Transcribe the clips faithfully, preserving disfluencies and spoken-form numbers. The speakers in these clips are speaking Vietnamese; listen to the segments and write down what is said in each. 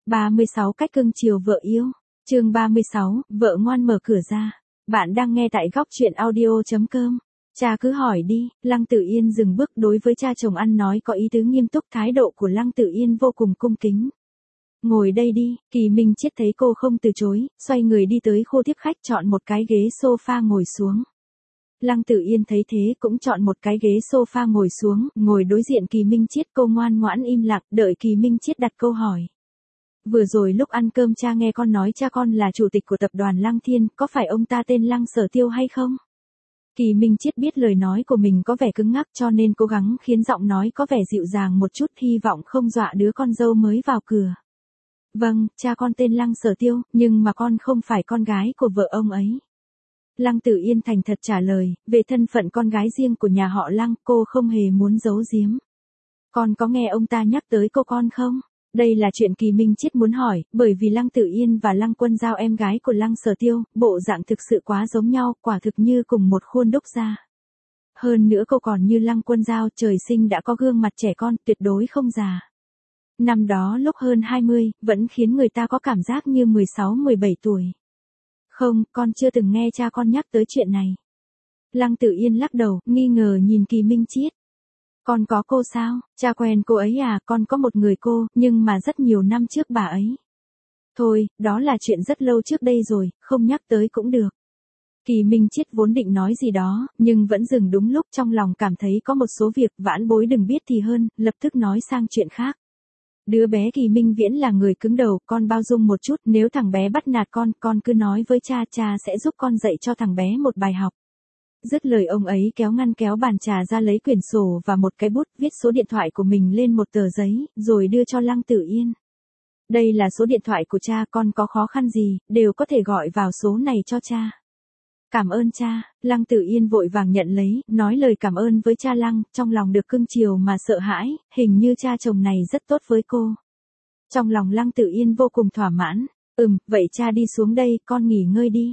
ba mươi sáu cách cưng chiều vợ yêu. Chương ba mươi sáu, vợ ngoan mở cửa ra. Bạn đang nghe tại góc truyện audio chấm com. Cha cứ hỏi đi. Lăng Tử Yên dừng bước đối với cha chồng ăn nói có ý tứ nghiêm túc, thái độ của Lăng Tử Yên vô cùng cung kính. Ngồi đây đi. Kỳ Minh Chiết thấy cô không từ chối, xoay người đi tới khu tiếp khách chọn một cái ghế sofa ngồi xuống. Lăng Tử Yên thấy thế cũng chọn một cái ghế sofa ngồi xuống, ngồi đối diện Kỳ Minh Chiết. Cô ngoan ngoãn im lặng, đợi Kỳ Minh Chiết đặt câu hỏi. Vừa rồi lúc ăn cơm cha nghe con nói cha con là chủ tịch của tập đoàn Lăng Thiên, có phải ông ta tên Lăng Sở Tiêu hay không? Kỳ Minh Chiết biết lời nói của mình có vẻ cứng ngắc cho nên cố gắng khiến giọng nói có vẻ dịu dàng một chút, hy vọng không dọa đứa con dâu mới vào cửa. Vâng, cha con tên Lăng Sở Tiêu, nhưng mà con không phải con gái của vợ ông ấy. Lăng Tử Yên thành thật trả lời, về thân phận con gái riêng của nhà họ Lăng, cô không hề muốn giấu giếm. Con có nghe ông ta nhắc tới cô con không? Đây là chuyện Kỳ Minh Chiết muốn hỏi, bởi vì Lăng Tử Yên và Lăng Quân Giao em gái của Lăng Sở Tiêu, bộ dạng thực sự quá giống nhau, quả thực như cùng một khuôn đúc ra. Hơn nữa cô còn như Lăng Quân Giao, trời sinh đã có gương mặt trẻ con, tuyệt đối không già. Năm đó lúc hơn hai mươi, vẫn khiến người ta có cảm giác như mười sáu mười bảy tuổi. Không, con chưa từng nghe cha con nhắc tới chuyện này. Lăng Tử Yên lắc đầu, nghi ngờ nhìn Kỳ Minh Chiết. Con có cô sao? Cha quen cô ấy à? Con có một người cô, nhưng mà rất nhiều năm trước bà ấy. Thôi, đó là chuyện rất lâu trước đây rồi, không nhắc tới cũng được. Kỳ Minh Chiết vốn định nói gì đó, nhưng vẫn dừng đúng lúc, trong lòng cảm thấy có một số việc vãn bối đừng biết thì hơn, lập tức nói sang chuyện khác. Đứa bé Kỳ Minh Viễn là người cứng đầu, con bao dung một chút, nếu thằng bé bắt nạt con, con cứ nói với cha, cha sẽ giúp con dạy cho thằng bé một bài học. Dứt lời ông ấy kéo ngăn kéo bàn trà ra lấy quyển sổ và một cái bút, viết số điện thoại của mình lên một tờ giấy, rồi đưa cho Lăng Tử Yên. Đây là số điện thoại của cha, con có khó khăn gì, đều có thể gọi vào số này cho cha. Cảm ơn cha. Lăng Tử Yên vội vàng nhận lấy, nói lời cảm ơn với cha Lăng, trong lòng được cưng chiều mà sợ hãi, hình như cha chồng này rất tốt với cô. Trong lòng Lăng Tử Yên vô cùng thỏa mãn, ừm, vậy cha đi xuống đây, con nghỉ ngơi đi.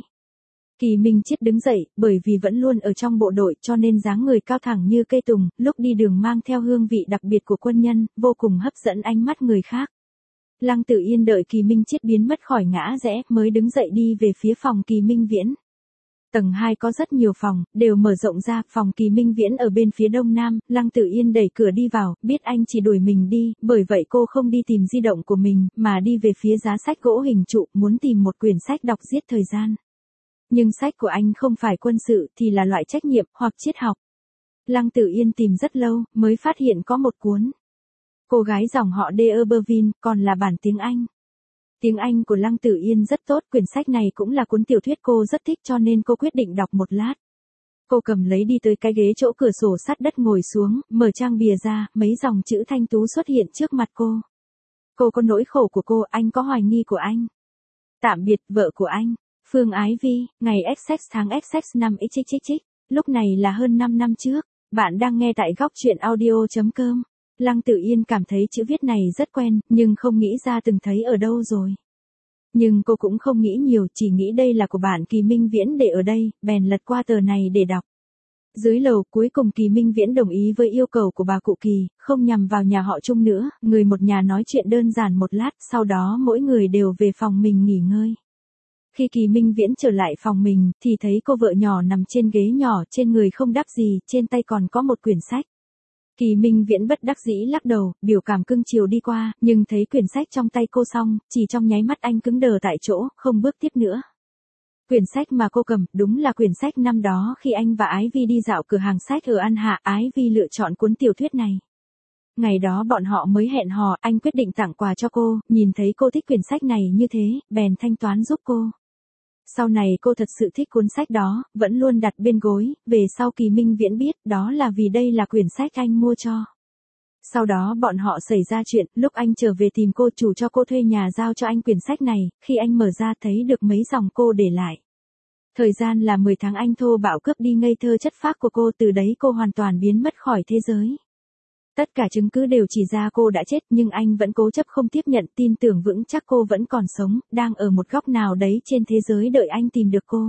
Kỳ Minh Chiết đứng dậy, bởi vì vẫn luôn ở trong bộ đội cho nên dáng người cao thẳng như cây tùng, lúc đi đường mang theo hương vị đặc biệt của quân nhân, vô cùng hấp dẫn ánh mắt người khác. Lăng Tử Yên đợi Kỳ Minh Chiết biến mất khỏi ngã rẽ, mới đứng dậy đi về phía phòng Kỳ Minh Viễn. Tầng hai có rất nhiều phòng, đều mở rộng ra, phòng Kỳ Minh Viễn ở bên phía đông nam, Lăng Tử Yên đẩy cửa đi vào, biết anh chỉ đuổi mình đi, bởi vậy cô không đi tìm di động của mình, mà đi về phía giá sách gỗ hình trụ, muốn tìm một quyển sách đọc giết thời gian. Nhưng sách của anh không phải quân sự thì là loại trách nhiệm hoặc triết học. Lăng Tử Yên tìm rất lâu, mới phát hiện có một cuốn. Cô gái dòng họ D'Urberville, còn là bản tiếng Anh. Tiếng Anh của Lăng Tử Yên rất tốt, quyển sách này cũng là cuốn tiểu thuyết cô rất thích cho nên cô quyết định đọc một lát. Cô cầm lấy đi tới cái ghế chỗ cửa sổ sắt đất ngồi xuống, mở trang bìa ra, mấy dòng chữ thanh tú xuất hiện trước mặt cô. Cô có nỗi khổ của cô, anh có hoài nghi của anh. Tạm biệt, vợ của anh. Phương Ái Vi, ngày X X tháng X X năm X X X. Lúc này là hơn năm năm trước. Bạn đang nghe tại góc truyện audio chấm com. Lăng Tử Yên cảm thấy chữ viết này rất quen, nhưng không nghĩ ra từng thấy ở đâu rồi. Nhưng cô cũng không nghĩ nhiều, chỉ nghĩ đây là của bạn Kỳ Minh Viễn để ở đây, bèn lật qua tờ này để đọc. Dưới lầu, cuối cùng Kỳ Minh Viễn đồng ý với yêu cầu của bà cụ Kỳ, không nhằm vào nhà họ Chung nữa, người một nhà nói chuyện đơn giản một lát, sau đó mỗi người đều về phòng mình nghỉ ngơi. Khi Kỳ Minh Viễn trở lại phòng mình, thì thấy cô vợ nhỏ nằm trên ghế nhỏ, trên người không đắp gì, trên tay còn có một quyển sách. Kỳ Minh Viễn bất đắc dĩ lắc đầu, biểu cảm cưng chiều đi qua, nhưng thấy quyển sách trong tay cô xong, chỉ trong nháy mắt anh cứng đờ tại chỗ, không bước tiếp nữa. Quyển sách mà cô cầm, đúng là quyển sách năm đó khi anh và Ái Vi đi dạo cửa hàng sách ở An Hạ, Ái Vi lựa chọn cuốn tiểu thuyết này. Ngày đó bọn họ mới hẹn hò, anh quyết định tặng quà cho cô, nhìn thấy cô thích quyển sách này như thế, bèn thanh toán giúp cô. Sau này cô thật sự thích cuốn sách đó, vẫn luôn đặt bên gối, về sau Kỳ Minh Viễn biết, đó là vì đây là quyển sách anh mua cho. Sau đó bọn họ xảy ra chuyện, lúc anh trở về tìm cô, chủ cho cô thuê nhà giao cho anh quyển sách này, khi anh mở ra thấy được mấy dòng cô để lại. Thời gian là mười tháng anh thô bạo cướp đi ngây thơ chất phác của cô, từ đấy cô hoàn toàn biến mất khỏi thế giới. Tất cả chứng cứ đều chỉ ra cô đã chết, nhưng anh vẫn cố chấp không tiếp nhận, tin tưởng vững chắc cô vẫn còn sống, đang ở một góc nào đấy trên thế giới đợi anh tìm được cô.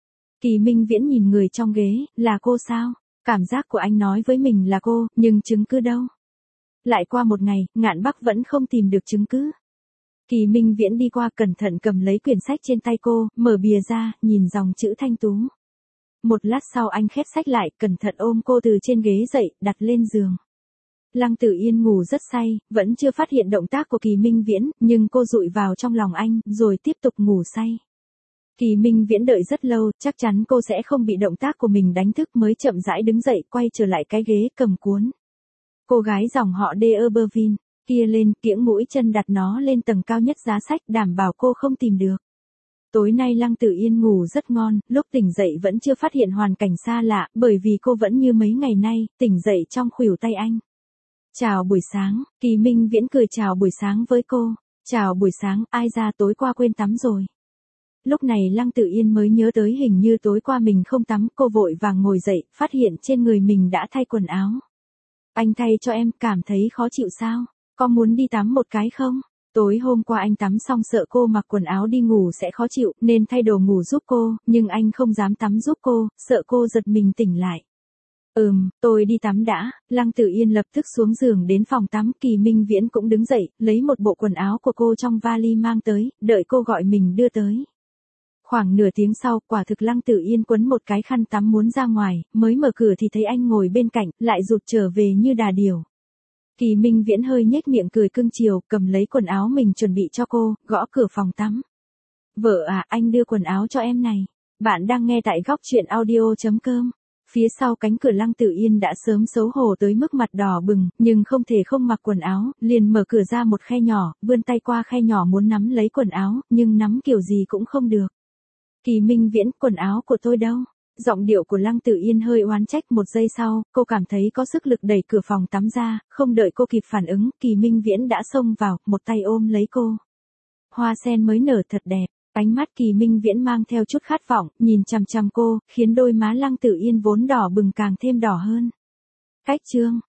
Kỳ Minh Viễn nhìn người trong ghế, là cô sao? Cảm giác của anh nói với mình là cô, nhưng chứng cứ đâu? Lại qua một ngày, Ngạn Bắc vẫn không tìm được chứng cứ. Kỳ Minh Viễn đi qua cẩn thận cầm lấy quyển sách trên tay cô, mở bìa ra, nhìn dòng chữ thanh tú. Một lát sau anh khép sách lại, cẩn thận ôm cô từ trên ghế dậy, đặt lên giường. Lăng Tử Yên ngủ rất say, vẫn chưa phát hiện động tác của Kỳ Minh Viễn, nhưng cô dụi vào trong lòng anh, rồi tiếp tục ngủ say. Kỳ Minh Viễn đợi rất lâu, chắc chắn cô sẽ không bị động tác của mình đánh thức mới chậm rãi đứng dậy, quay trở lại cái ghế, cầm cuốn. Cô gái dòng họ De Obervin, kia lên, kiễng mũi chân đặt nó lên tầng cao nhất giá sách, đảm bảo cô không tìm được. Tối nay Lăng Tử Yên ngủ rất ngon, lúc tỉnh dậy vẫn chưa phát hiện hoàn cảnh xa lạ, bởi vì cô vẫn như mấy ngày nay, tỉnh dậy trong khuỷu tay anh. Chào buổi sáng, Kỳ Minh Viễn cười chào buổi sáng với cô. Chào buổi sáng, ai ra tối qua quên tắm rồi. Lúc này Lăng Tử Yên mới nhớ tới hình như tối qua mình không tắm, cô vội vàng ngồi dậy, phát hiện trên người mình đã thay quần áo. Anh thay cho em, cảm thấy khó chịu sao? Có muốn đi tắm một cái không? Tối hôm qua anh tắm xong sợ cô mặc quần áo đi ngủ sẽ khó chịu, nên thay đồ ngủ giúp cô, nhưng anh không dám tắm giúp cô, sợ cô giật mình tỉnh lại. Ừm, tôi đi tắm đã. Lăng Tử Yên lập tức xuống giường đến phòng tắm, Kỳ Minh Viễn cũng đứng dậy, lấy một bộ quần áo của cô trong vali mang tới, đợi cô gọi mình đưa tới. Khoảng nửa tiếng sau, quả thực Lăng Tử Yên quấn một cái khăn tắm muốn ra ngoài, mới mở cửa thì thấy anh ngồi bên cạnh, lại rụt trở về như đà điểu. Kỳ Minh Viễn hơi nhếch miệng cười cưng chiều, cầm lấy quần áo mình chuẩn bị cho cô, gõ cửa phòng tắm. Vợ à, anh đưa quần áo cho em này. Bạn đang nghe tại góc truyện audio chấm com. Phía sau cánh cửa Lăng Tử Yên đã sớm xấu hổ tới mức mặt đỏ bừng, nhưng không thể không mặc quần áo, liền mở cửa ra một khe nhỏ, vươn tay qua khe nhỏ muốn nắm lấy quần áo, nhưng nắm kiểu gì cũng không được. Kỳ Minh Viễn, quần áo của tôi đâu? Giọng điệu của Lăng Tử Yên hơi oán trách, một giây sau, cô cảm thấy có sức lực đẩy cửa phòng tắm ra, không đợi cô kịp phản ứng, Kỳ Minh Viễn đã xông vào, một tay ôm lấy cô. Hoa sen mới nở thật đẹp, ánh mắt Kỳ Minh Viễn mang theo chút khát vọng, nhìn chằm chằm cô, khiến đôi má Lăng Tử Yên vốn đỏ bừng càng thêm đỏ hơn. Cách chương